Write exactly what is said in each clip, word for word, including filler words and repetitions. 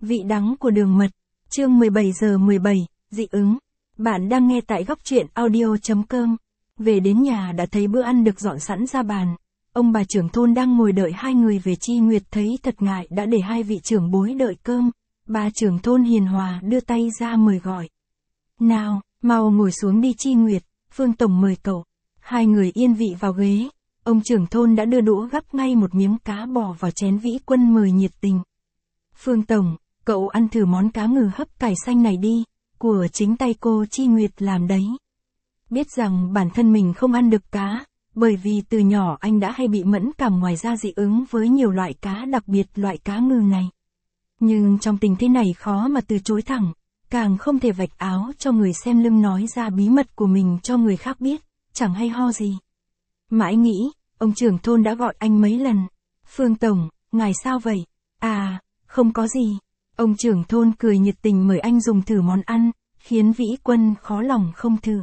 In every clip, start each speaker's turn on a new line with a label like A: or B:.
A: Vị đắng của đường mật, chương mười bảy giờ mười bảy, dị ứng. Bạn đang nghe tại góc truyện audio chấm com. Về đến nhà đã thấy bữa ăn được dọn sẵn ra bàn. Ông bà trưởng thôn đang ngồi đợi hai người về. Chi Nguyệt thấy thật ngại đã để hai vị trưởng bối đợi cơm. Bà trưởng thôn hiền hòa đưa tay ra mời gọi. Nào, mau ngồi xuống đi Chi Nguyệt, Phương Tổng mời cậu. Hai người yên vị vào ghế. Ông trưởng thôn đã đưa đũa gắp ngay một miếng cá bò vào chén Vĩ Quân mời nhiệt tình. Phương Tổng, cậu ăn thử món cá ngừ hấp cải xanh này đi, của chính tay cô Chi Nguyệt làm đấy. Biết rằng bản thân mình không ăn được cá, bởi vì từ nhỏ anh đã hay bị mẫn cảm, ngoài ra dị ứng với nhiều loại cá, đặc biệt loại cá ngừ này. Nhưng trong tình thế này khó mà từ chối thẳng, càng không thể vạch áo cho người xem lưng nói ra bí mật của mình cho người khác biết, chẳng hay ho gì. Mãi nghĩ, ông trưởng thôn đã gọi anh mấy lần. Phương Tổng, ngài sao vậy? À, không có gì. Ông trưởng thôn cười nhiệt tình mời anh dùng thử món ăn, khiến Vĩ Quân khó lòng không thử.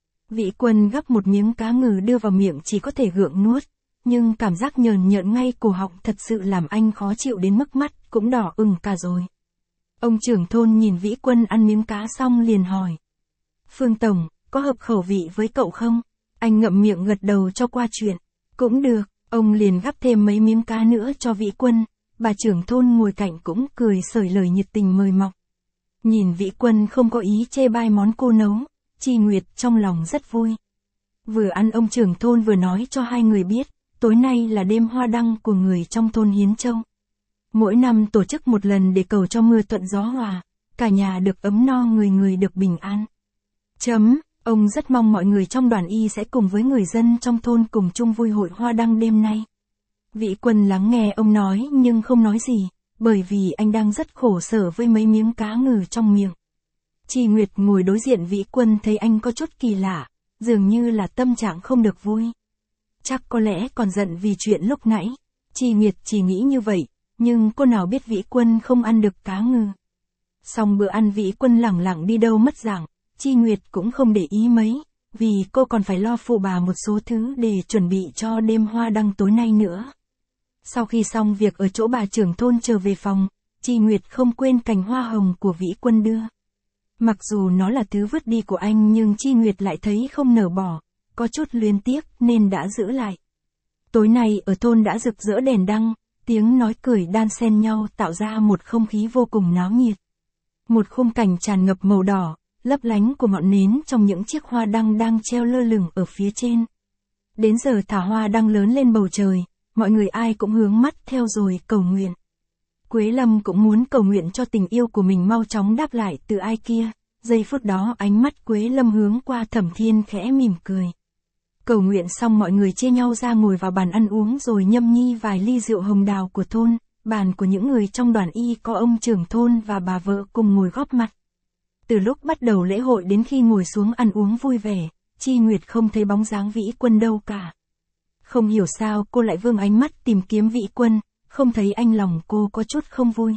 A: Vĩ Quân gắp một miếng cá ngừ đưa vào miệng chỉ có thể gượng nuốt, nhưng cảm giác nhờn nhợn ngay cổ họng thật sự làm anh khó chịu đến mức mắt cũng đỏ ửng cả rồi. Ông trưởng thôn nhìn Vĩ Quân ăn miếng cá xong liền hỏi. Phương Tổng, có hợp khẩu vị với cậu không? Anh ngậm miệng gật đầu cho qua chuyện. Cũng được, ông liền gắp thêm mấy miếng cá nữa cho Vĩ Quân. Bà trưởng thôn ngồi cạnh cũng cười sởi lời nhiệt tình mời mọc. Nhìn Vĩ Quân không có ý chê bai món cô nấu, Chi Nguyệt trong lòng rất vui. Vừa ăn ông trưởng thôn vừa nói cho hai người biết, tối nay là đêm hoa đăng của người trong thôn Hiến Châu. Mỗi năm tổ chức một lần để cầu cho mưa thuận gió hòa, cả nhà được ấm no, người người được bình an. Chấm, ông rất mong mọi người trong đoàn y sẽ cùng với người dân trong thôn cùng chung vui hội hoa đăng đêm nay. Vĩ Quân lắng nghe ông nói nhưng không nói gì, bởi vì anh đang rất khổ sở với mấy miếng cá ngừ trong miệng. Chi Nguyệt ngồi đối diện Vĩ Quân thấy anh có chút kỳ lạ, dường như là tâm trạng không được vui. Chắc có lẽ còn giận vì chuyện lúc nãy. Chi Nguyệt chỉ nghĩ như vậy, nhưng cô nào biết Vĩ Quân không ăn được cá ngừ. Xong bữa ăn Vĩ Quân lẳng lặng đi đâu mất dạng, Chi Nguyệt cũng không để ý mấy, vì cô còn phải lo phụ bà một số thứ để chuẩn bị cho đêm hoa đăng tối nay nữa. Sau khi xong việc ở chỗ bà trưởng thôn trở về phòng, Chi Nguyệt không quên cành hoa hồng của Vĩ Quân đưa. Mặc dù nó là thứ vứt đi của anh nhưng Chi Nguyệt lại thấy không nỡ bỏ, có chút luyến tiếc nên đã giữ lại. Tối nay ở thôn đã rực rỡ đèn đăng, tiếng nói cười đan xen nhau tạo ra một không khí vô cùng náo nhiệt. Một khung cảnh tràn ngập màu đỏ, lấp lánh của ngọn nến trong những chiếc hoa đăng đang treo lơ lửng ở phía trên. Đến giờ thả hoa đăng lớn lên bầu trời, mọi người ai cũng hướng mắt theo rồi cầu nguyện. Quế Lâm cũng muốn cầu nguyện cho tình yêu của mình mau chóng đáp lại từ ai kia. Giây phút đó ánh mắt Quế Lâm hướng qua Thẩm Thiên khẽ mỉm cười. Cầu nguyện xong mọi người chia nhau ra ngồi vào bàn ăn uống rồi nhâm nhi vài ly rượu hồng đào của thôn. Bàn của những người trong đoàn y có ông trưởng thôn và bà vợ cùng ngồi góp mặt. Từ lúc bắt đầu lễ hội đến khi ngồi xuống ăn uống vui vẻ, Chi Nguyệt không thấy bóng dáng Vĩ Quân đâu cả. Không hiểu sao cô lại vươn ánh mắt tìm kiếm Vĩ Quân, không thấy anh lòng cô có chút không vui.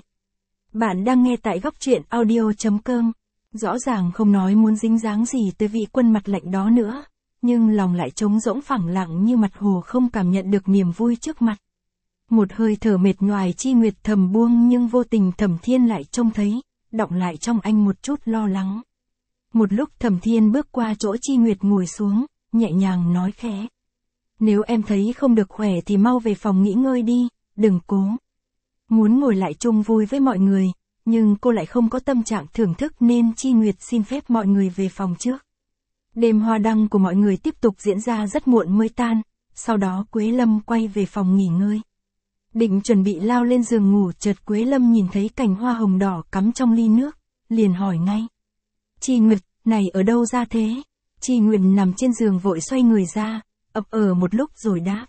A: Bạn đang nghe tại góc truyện audio chấm com. Rõ ràng không nói muốn dính dáng gì tới Vĩ Quân mặt lạnh đó nữa, nhưng lòng lại trống rỗng phẳng lặng như mặt hồ không cảm nhận được niềm vui trước mặt. Một hơi thở mệt nhoài Chi Nguyệt thầm buông nhưng vô tình Thẩm Thiên lại trông thấy, đọng lại trong anh một chút lo lắng. Một lúc Thẩm Thiên bước qua chỗ Chi Nguyệt ngồi xuống, nhẹ nhàng nói khẽ. Nếu em thấy không được khỏe thì mau về phòng nghỉ ngơi đi, đừng cố. Muốn ngồi lại chung vui với mọi người, nhưng cô lại không có tâm trạng thưởng thức nên Chi Nguyệt xin phép mọi người về phòng trước. Đêm hoa đăng của mọi người tiếp tục diễn ra rất muộn mới tan, sau đó Quế Lâm quay về phòng nghỉ ngơi. Định chuẩn bị lao lên giường ngủ chợt Quế Lâm nhìn thấy cành hoa hồng đỏ cắm trong ly nước, liền hỏi ngay. Chi Nguyệt, này ở đâu ra thế? Chi Nguyệt nằm trên giường vội xoay người ra, ấp ở một lúc rồi đáp.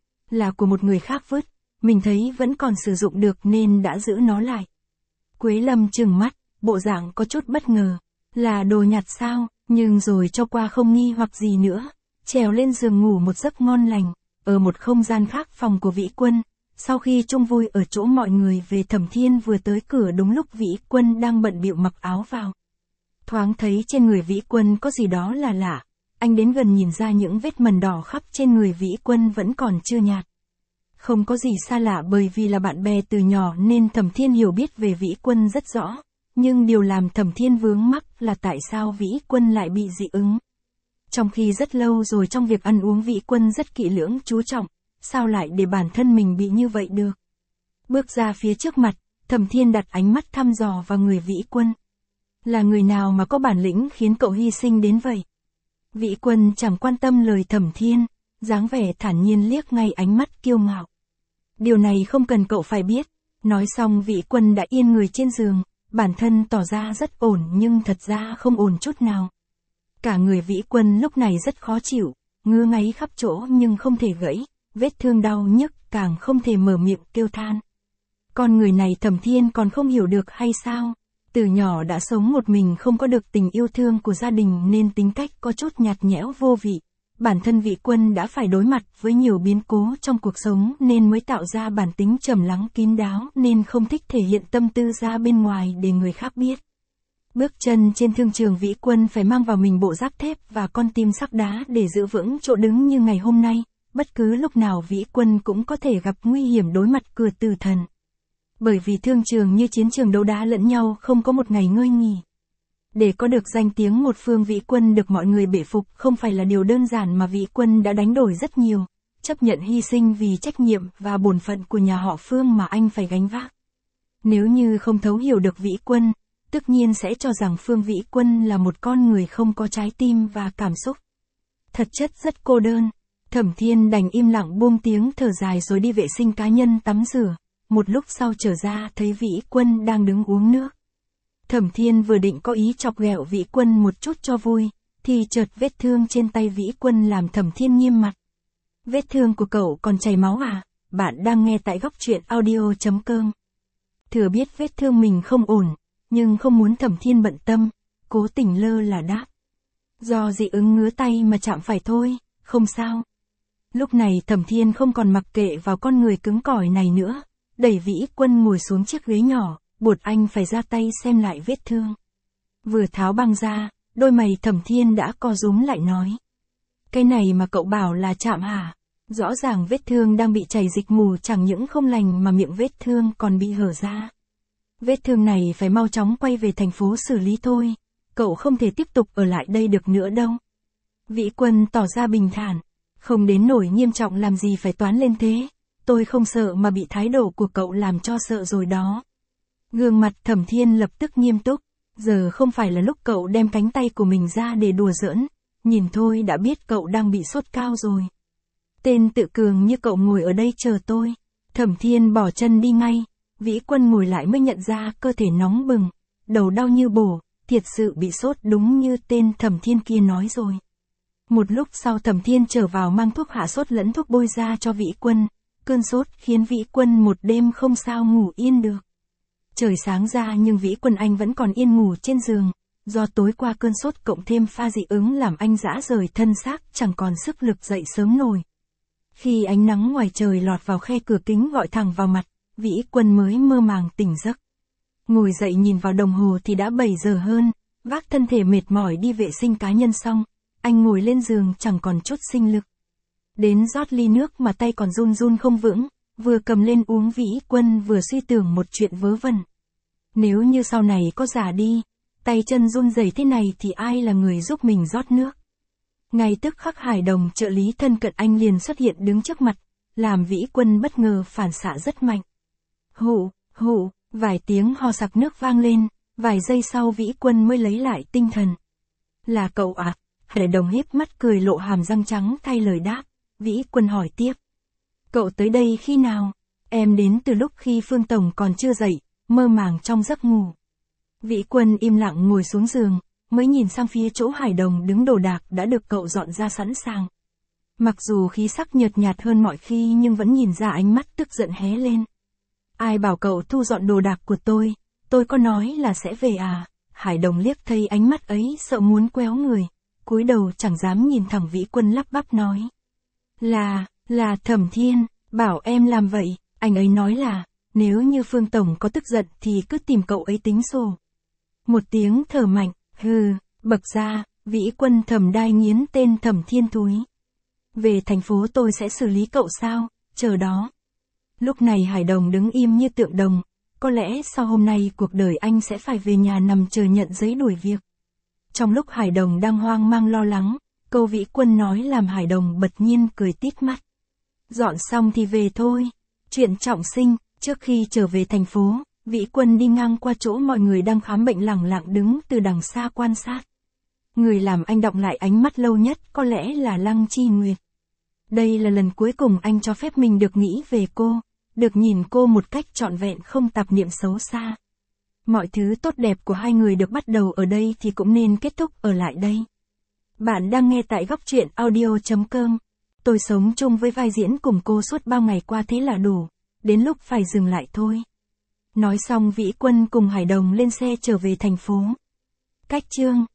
A: Là của một người khác vứt, mình thấy vẫn còn sử dụng được nên đã giữ nó lại. Quế Lâm trừng mắt, bộ dạng có chút bất ngờ. Là đồ nhặt sao, nhưng rồi cho qua không nghi hoặc gì nữa. Trèo lên giường ngủ một giấc ngon lành, ở một không gian khác phòng của Vĩ Quân. Sau khi chung vui ở chỗ mọi người về Thẩm Thiên vừa tới cửa đúng lúc Vĩ Quân đang bận bịu mặc áo vào. Thoáng thấy trên người Vĩ Quân có gì đó là lạ. Anh đến gần nhìn ra những vết mẩn đỏ khắp trên người Vĩ Quân vẫn còn chưa nhạt. Không có gì xa lạ bởi vì là bạn bè từ nhỏ nên Thẩm Thiên hiểu biết về Vĩ Quân rất rõ. Nhưng điều làm Thẩm Thiên vướng mắc là tại sao Vĩ Quân lại bị dị ứng. Trong khi rất lâu rồi trong việc ăn uống Vĩ Quân rất kỹ lưỡng chú trọng, sao lại để bản thân mình bị như vậy được. Bước ra phía trước mặt, Thẩm Thiên đặt ánh mắt thăm dò vào người Vĩ Quân. Là người nào mà có bản lĩnh khiến cậu hy sinh đến vậy? Vĩ Quân chẳng quan tâm lời Thẩm Thiên, dáng vẻ thản nhiên liếc ngay ánh mắt kiêu ngạo. Điều này không cần cậu phải biết. Nói xong Vĩ Quân đã yên người trên giường, bản thân tỏ ra rất ổn nhưng thật ra không ổn chút nào. Cả người Vĩ Quân lúc này rất khó chịu, ngứa ngáy khắp chỗ nhưng không thể gãy, vết thương đau nhức càng không thể mở miệng kêu than. Con người này Thẩm Thiên còn không hiểu được hay sao? Từ nhỏ đã sống một mình không có được tình yêu thương của gia đình nên tính cách có chút nhạt nhẽo vô vị. Bản thân Vĩ Quân đã phải đối mặt với nhiều biến cố trong cuộc sống nên mới tạo ra bản tính trầm lắng kín đáo nên không thích thể hiện tâm tư ra bên ngoài để người khác biết. Bước chân trên thương trường Vĩ Quân phải mang vào mình bộ giáp thép và con tim sắt đá để giữ vững chỗ đứng như ngày hôm nay, bất cứ lúc nào Vĩ Quân cũng có thể gặp nguy hiểm đối mặt cửa tử thần. Bởi vì thương trường như chiến trường đấu đá lẫn nhau không có một ngày ngơi nghỉ. Để có được danh tiếng một phương Vĩ Quân được mọi người bệ phục không phải là điều đơn giản mà Vĩ Quân đã đánh đổi rất nhiều, chấp nhận hy sinh vì trách nhiệm và bổn phận của nhà họ Phương mà anh phải gánh vác. Nếu như không thấu hiểu được Vĩ Quân, tất nhiên sẽ cho rằng Phương Vĩ Quân là một con người không có trái tim và cảm xúc. Thật chất rất cô đơn, Thẩm Thiên đành im lặng buông tiếng thở dài rồi đi vệ sinh cá nhân tắm rửa, một lúc sau trở ra thấy Vĩ Quân đang đứng uống nước. Thẩm Thiên vừa định có ý chọc ghẹo Vĩ Quân một chút cho vui, thì chợt vết thương trên tay Vĩ Quân làm Thẩm Thiên nghiêm mặt. Vết thương của cậu còn chảy máu à? Bạn đang nghe tại góc truyện audio chấm com. Thừa biết vết thương mình không ổn, nhưng không muốn Thẩm Thiên bận tâm, cố tình lơ là đáp. Do dị ứng ngứa tay mà chạm phải thôi, không sao. Lúc này Thẩm Thiên không còn mặc kệ vào con người cứng cỏi này nữa, đẩy Vĩ Quân ngồi xuống chiếc ghế nhỏ, buộc anh phải ra tay xem lại vết thương. Vừa tháo băng ra, đôi mày Thẩm Thiên đã co rúm lại nói. Cái này mà cậu bảo là chạm hả? Rõ ràng vết thương đang bị chảy dịch mù chẳng những không lành mà miệng vết thương còn bị hở ra. Vết thương này phải mau chóng quay về thành phố xử lý thôi, cậu không thể tiếp tục ở lại đây được nữa đâu. Vĩ Quân tỏ ra bình thản, không đến nỗi nghiêm trọng làm gì phải toán lên thế, tôi không sợ mà bị thái độ của cậu làm cho sợ rồi đó. Gương mặt Thẩm Thiên lập tức nghiêm túc, giờ không phải là lúc cậu đem cánh tay của mình ra để đùa giỡn, nhìn thôi đã biết cậu đang bị sốt cao rồi. Tên tự cường như cậu ngồi ở đây chờ tôi. Thẩm Thiên bỏ chân đi ngay, Vĩ Quân ngồi lại mới nhận ra cơ thể nóng bừng, đầu đau như bổ, thiệt sự bị sốt đúng như tên Thẩm Thiên kia nói rồi. Một lúc sau Thẩm Thiên trở vào mang thuốc hạ sốt lẫn thuốc bôi ra cho Vĩ Quân, cơn sốt khiến Vĩ Quân một đêm không sao ngủ yên được. Trời sáng ra nhưng Vĩ Quân anh vẫn còn yên ngủ trên giường, do tối qua cơn sốt cộng thêm pha dị ứng làm anh rã rời thân xác chẳng còn sức lực dậy sớm nổi. Khi ánh nắng ngoài trời lọt vào khe cửa kính gọi thẳng vào mặt, Vĩ Quân mới mơ màng tỉnh giấc. Ngồi dậy nhìn vào đồng hồ thì đã bảy giờ hơn, vác thân thể mệt mỏi đi vệ sinh cá nhân xong, anh ngồi lên giường chẳng còn chút sinh lực. Đến rót ly nước mà tay còn run run không vững, vừa cầm lên uống Vĩ Quân vừa suy tưởng một chuyện vớ vẩn. Nếu như sau này có già đi, tay chân run rẩy thế này thì ai là người giúp mình rót nước? Ngay tức khắc Hải Đồng trợ lý thân cận anh liền xuất hiện đứng trước mặt, làm Vĩ Quân bất ngờ phản xạ rất mạnh. Hụ, hụ, vài tiếng ho sặc nước vang lên, vài giây sau Vĩ Quân mới lấy lại tinh thần. Là cậu à? Hải Đồng híp mắt cười lộ hàm răng trắng thay lời đáp. Vĩ Quân hỏi tiếp. Cậu tới đây khi nào? Em đến từ lúc khi Phương Tổng còn chưa dậy, mơ màng trong giấc ngủ. Vĩ Quân im lặng ngồi xuống giường, mới nhìn sang phía chỗ Hải Đồng đứng đồ đạc đã được cậu dọn ra sẵn sàng. Mặc dù khí sắc nhợt nhạt hơn mọi khi nhưng vẫn nhìn ra ánh mắt tức giận hé lên. Ai bảo cậu thu dọn đồ đạc của tôi, tôi có nói là sẽ về à? Hải Đồng liếc thấy ánh mắt ấy sợ muốn quéo người, cúi đầu chẳng dám nhìn thẳng Vĩ Quân lắp bắp nói. Là, là Thẩm Thiên, bảo em làm vậy, anh ấy nói là, nếu như Phương Tổng có tức giận thì cứ tìm cậu ấy tính sổ. Một tiếng thở mạnh, hừ, bật ra, Vĩ Quân thầm đai nghiến tên Thẩm Thiên túi. Về thành phố tôi sẽ xử lý cậu sao, chờ đó. Lúc này Hải Đồng đứng im như tượng đồng, có lẽ sau hôm nay cuộc đời anh sẽ phải về nhà nằm chờ nhận giấy đuổi việc. Trong lúc Hải Đồng đang hoang mang lo lắng, câu Vĩ Quân nói làm Hải Đồng bật nhiên cười tít mắt. Dọn xong thì về thôi. Chuyện trọng sinh, trước khi trở về thành phố, Vĩ Quân đi ngang qua chỗ mọi người đang khám bệnh lẳng lặng đứng từ đằng xa quan sát. Người làm anh đọng lại ánh mắt lâu nhất có lẽ là Lăng Chi Nguyệt. Đây là lần cuối cùng anh cho phép mình được nghĩ về cô, được nhìn cô một cách trọn vẹn không tạp niệm xấu xa. Mọi thứ tốt đẹp của hai người được bắt đầu ở đây thì cũng nên kết thúc ở lại đây. Bạn đang nghe tại góc truyện audio chấm com. Tôi sống chung với vai diễn cùng cô suốt bao ngày qua thế là đủ, đến lúc phải dừng lại thôi. Nói xong Vĩ Quân cùng Hải Đồng lên xe trở về thành phố. Cách chương